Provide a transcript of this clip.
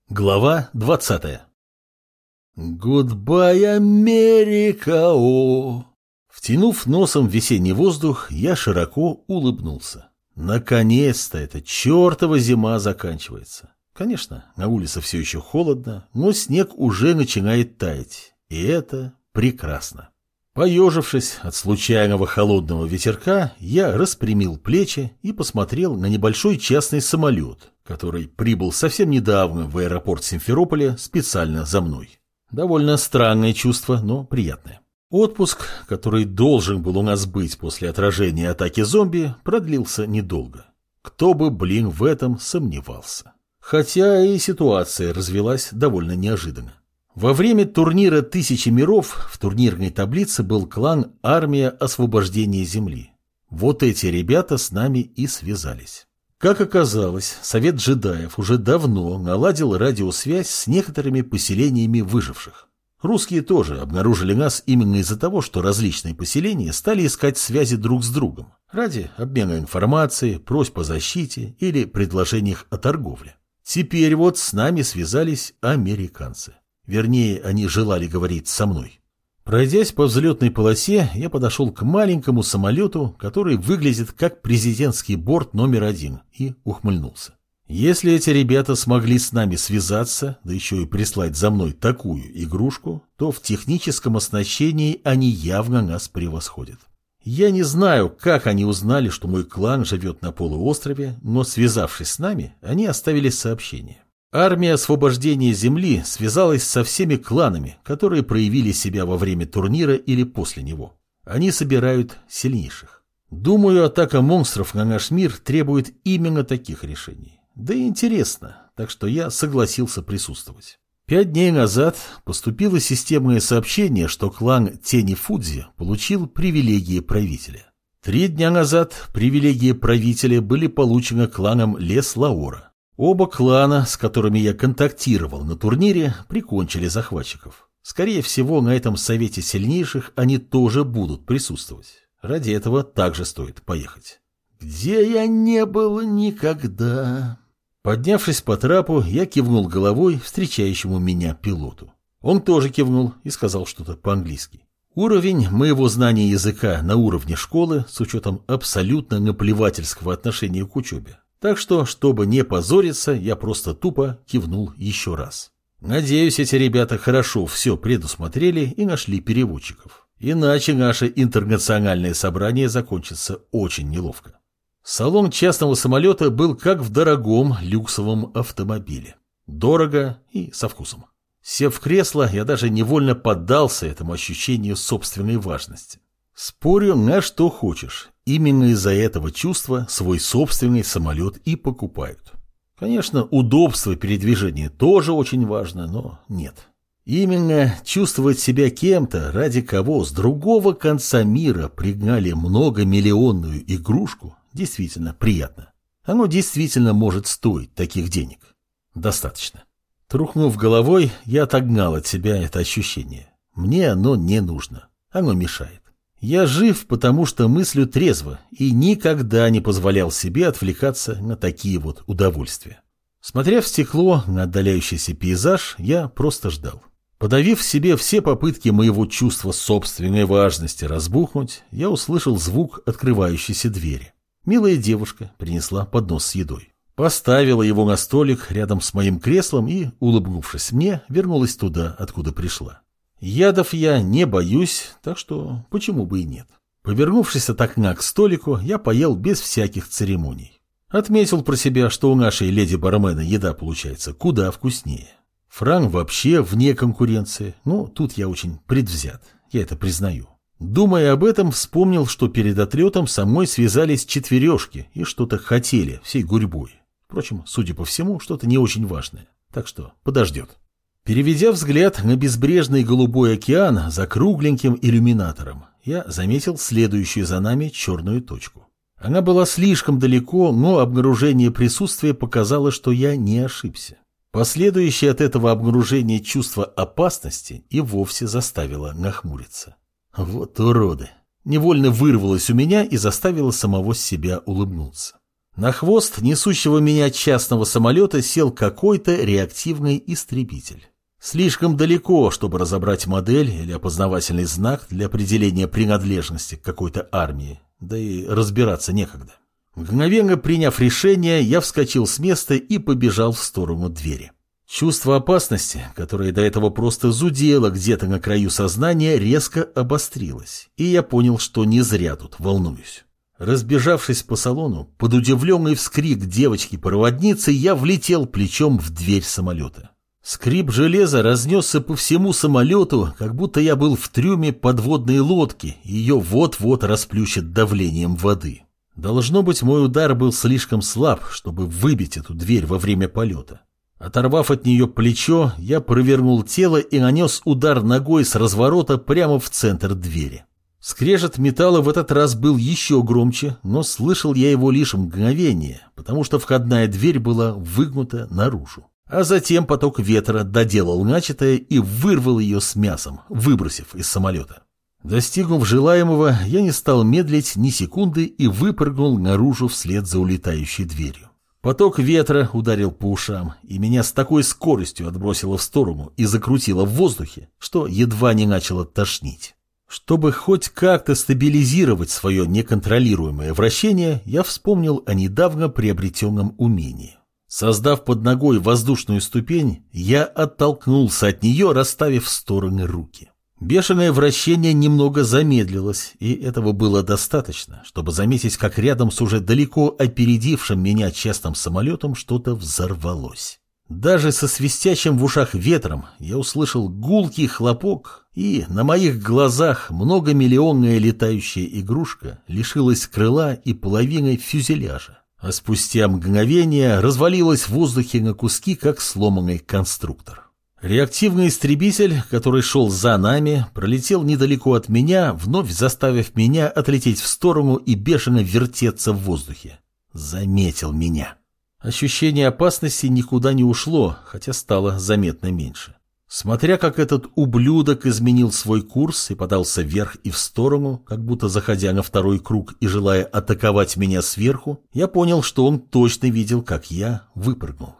Глава 20. Гудбай, Америка, о! Втянув носом весенний воздух, я широко улыбнулся. Наконец-то эта чертова зима заканчивается. Конечно, на улице все еще холодно, но снег уже начинает таять, и это прекрасно. Поежившись от случайного холодного ветерка, я распрямил плечи и посмотрел на небольшой частный самолет, который прибыл совсем недавно в аэропорт Симферополя специально за мной. Довольно странное чувство, но приятное. Отпуск, который должен был у нас быть после отражения атаки зомби, продлился недолго. Кто бы, в этом сомневался. Хотя и ситуация развилась довольно неожиданно. Во время турнира «Тысячи миров» в турнирной таблице был клан «Армия освобождения Земли». Вот эти ребята с нами и связались. Как оказалось, Совет джедаев уже давно наладил радиосвязь с некоторыми поселениями выживших. Русские тоже обнаружили нас именно из-за того, что различные поселения стали искать связи друг с другом ради обмена информацией, просьб о защите или предложениях о торговле. Теперь вот с нами связались американцы. Вернее, они желали говорить со мной. Пройдясь по взлетной полосе, я подошел к маленькому самолету, который выглядит как президентский борт номер 1, и ухмыльнулся. Если эти ребята смогли с нами связаться, да еще и прислать за мной такую игрушку, то в техническом оснащении они явно нас превосходят. Я не знаю, как они узнали, что мой клан живет на полуострове, но, связавшись с нами, они оставили сообщение. Армия освобождения Земли связалась со всеми кланами, которые проявили себя во время турнира или после него. Они собирают сильнейших. Думаю, атака монстров на наш мир требует именно таких решений. Да и интересно, так что я согласился присутствовать. 5 дней назад поступило системное сообщение, что клан Тени Фудзи получил привилегии правителя. 3 дня назад привилегии правителя были получены кланом Лес Лаора. Оба клана, с которыми я контактировал на турнире, прикончили захватчиков. Скорее всего, на этом совете сильнейших они тоже будут присутствовать. Ради этого также стоит поехать. Где я не был никогда. Поднявшись по трапу, я кивнул головой встречающему меня пилоту. Он тоже кивнул и сказал что-то по-английски. Уровень моего знания языка на уровне школы с учетом абсолютно наплевательского отношения к учебе. Так что, чтобы не позориться, я просто тупо кивнул еще раз. Надеюсь, эти ребята хорошо все предусмотрели и нашли переводчиков. Иначе наше интернациональное собрание закончится очень неловко. Салон частного самолета был как в дорогом люксовом автомобиле. Дорого и со вкусом. Сев в кресло, я даже невольно поддался этому ощущению собственной важности. Спорю на что хочешь. Именно из-за этого чувства свой собственный самолет и покупают. Конечно, удобство передвижения тоже очень важно, но нет. Именно чувствовать себя кем-то, ради кого с другого конца мира пригнали многомиллионную игрушку, действительно приятно. Оно действительно может стоить таких денег. Достаточно. Трухнув головой, я отогнал от себя это ощущение. Мне оно не нужно. Оно мешает. Я жив, потому что мыслю трезво и никогда не позволял себе отвлекаться на такие вот удовольствия. Смотря в стекло на отдаляющийся пейзаж, я просто ждал. Подавив в себе все попытки моего чувства собственной важности разбухнуть, я услышал звук открывающейся двери. Милая девушка принесла поднос с едой. Поставила его на столик рядом с моим креслом и, улыбнувшись мне, вернулась туда, откуда пришла. Ядов я не боюсь, так что почему бы и нет. Повернувшись от окна к столику, я поел без всяких церемоний. Отметил про себя, что у нашей леди-бармена еда получается куда вкуснее. Франк вообще вне конкуренции, но тут я очень предвзят, я это признаю. Думая об этом, вспомнил, что перед отлетом со мной связались четвережки и что-то хотели всей гурьбой. Впрочем, судя по всему, что-то не очень важное, так что подождет. Переведя взгляд на безбрежный голубой океан за кругленьким иллюминатором, я заметил следующую за нами черную точку. Она была слишком далеко, но обнаружение присутствия показало, что я не ошибся. Последующее от этого обнаружения чувство опасности и вовсе заставило нахмуриться. Вот уроды! Невольно вырвалось у меня и заставило самого себя улыбнуться. На хвост несущего меня частного самолета сел какой-то реактивный истребитель. Слишком далеко, чтобы разобрать модель или опознавательный знак для определения принадлежности к какой-то армии, да и разбираться некогда. Мгновенно приняв решение, я вскочил с места и побежал в сторону двери. Чувство опасности, которое до этого просто зудело где-то на краю сознания, резко обострилось, и я понял, что не зря тут волнуюсь. Разбежавшись по салону, под удивленный вскрик девочки-проводницы, я влетел плечом в дверь самолета. Скрип железа разнесся по всему самолету, как будто я был в трюме подводной лодки, и ее вот-вот расплющит давлением воды. Должно быть, мой удар был слишком слаб, чтобы выбить эту дверь во время полета. Оторвав от нее плечо, я провернул тело и нанес удар ногой с разворота прямо в центр двери. Скрежет металла в этот раз был еще громче, но слышал я его лишь мгновение, потому что входная дверь была выгнута наружу. А затем поток ветра доделал начатое и вырвал ее с мясом, выбросив из самолета. Достигнув желаемого, я не стал медлить ни секунды и выпрыгнул наружу вслед за улетающей дверью. Поток ветра ударил по ушам, и меня с такой скоростью отбросило в сторону и закрутило в воздухе, что едва не начало тошнить. Чтобы хоть как-то стабилизировать свое неконтролируемое вращение, я вспомнил о недавно приобретенном умении. Создав под ногой воздушную ступень, я оттолкнулся от нее, расставив в стороны руки. Бешеное вращение немного замедлилось, и этого было достаточно, чтобы заметить, как рядом с уже далеко опередившим меня частым самолетом что-то взорвалось. Даже со свистящим в ушах ветром я услышал гулкий хлопок, и на моих глазах многомиллионная летающая игрушка лишилась крыла и половины фюзеляжа, а спустя мгновение развалилась в воздухе на куски, как сломанный конструктор. Реактивный истребитель, который шел за нами, пролетел недалеко от меня, вновь заставив меня отлететь в сторону и бешено вертеться в воздухе. Заметил меня. Ощущение опасности никуда не ушло, хотя стало заметно меньше. Смотря как этот ублюдок изменил свой курс и подался вверх и в сторону, как будто заходя на второй круг и желая атаковать меня сверху, я понял, что он точно видел, как я выпрыгнул.